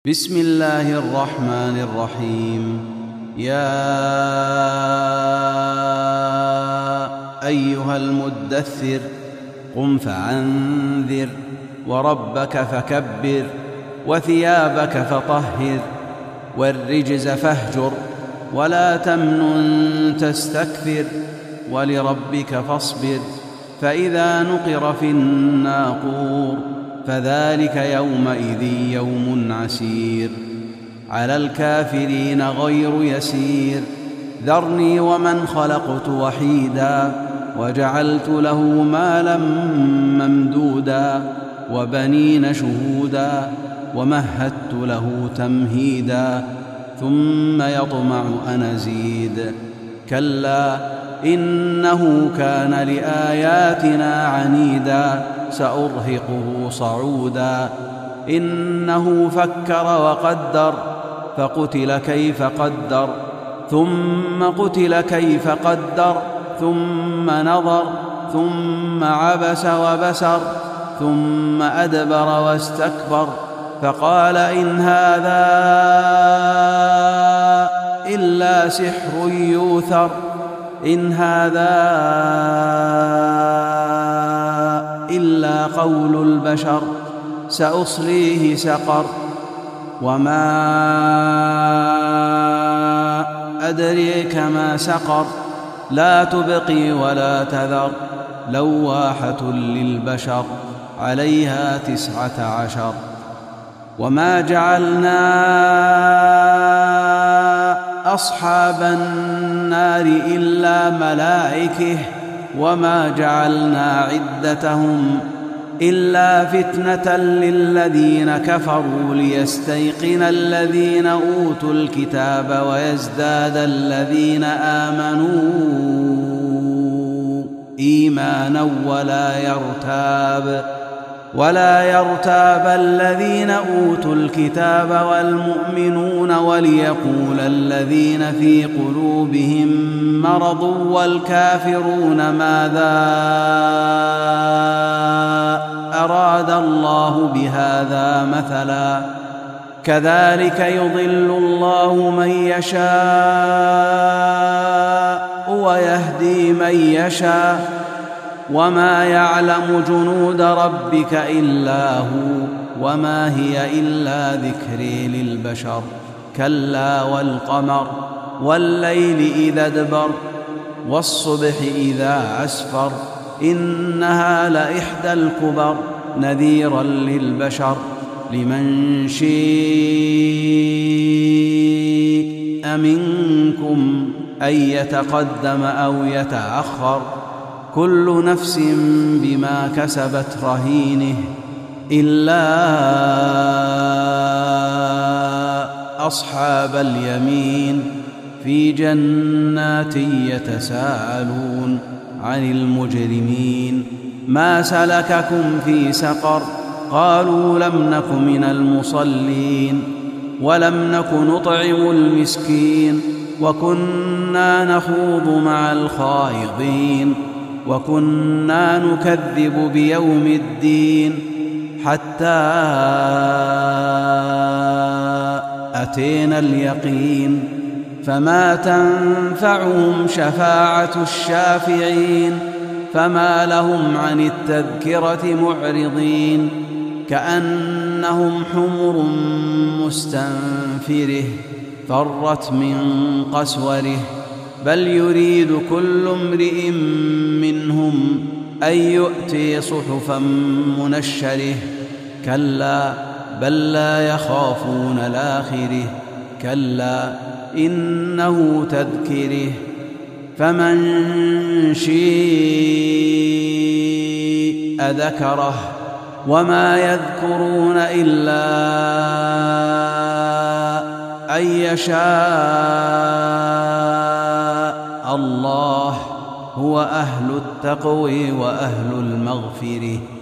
بسم الله الرحمن الرحيم. يا أيها المدثر قم فأنذر وربك فكبر وثيابك فطهر والرجز فاهجر ولا تمنن تستكثر ولربك فاصبر فإذا نقر في الناقور فذلك يومئذ يوم عسير على الكافرين غير يسير. ذرني ومن خلقت وحيدا وجعلت له مالا ممدودا وبنين شهودا ومهدت له تمهيدا ثم يطمع أن أزيد. كلا إنه كان لآياتنا عنيدا سأرهقه صعودا. إنه فكر وقدر فقتل كيف قدر ثم قتل كيف قدر ثم نظر ثم عبس وبسر ثم أدبر واستكبر فقال إن هذا إلا سحر يؤثر إن هذا إلا قول البشر سأصليه سقر وما أدريك ما سقر لا تبقي ولا تذر لواحة للبشر عليها 19. وما جعلنا أصحاب النار إلا ملائكة وما جعلنا عدتهم إلا فتنة للذين كفروا ليستيقن الذين أوتوا الكتاب ويزداد الذين آمنوا إيمانا ولا يرتاب الذين أوتوا الكتاب والمؤمنون وليقول الذين في قلوبهم مرض والكافرون ماذا أراد الله بهذا مثلا كذلك يضل الله من يشاء ويهدي من يشاء وما يعلم جنود ربك إلا هو وما هي إلا ذكر للبشر. كلا والقمر والليل إذا ادبر والصبح إذا أسفر إنها لإحدى الكبر نذيرا للبشر لمن شيء منكم أن يتقدم أو يتأخر كل نفس بما كسبت رهينه إلا أصحاب اليمين في جنات يتساءلون عن المجرمين ما سلككم في سقر قالوا لم نك من المصلين ولم نك نطعم المسكين وكنا نخوض مع الخائضين وكنا نكذب بيوم الدين حتى أتينا اليقين فما تنفعهم شفاعة الشافعين فما لهم عن التذكرة معرضين كأنهم حمر مستنفره فرت من قسوره بل يريد كل امرئ منهم أن يؤتي صحفا منشره كلا بل لا يخافون الآخرة كلا إنه تذكره فمن شيء ذكره وما يذكرون إلا أن يشاء الله هو أهل التقوى وأهل المغفرة.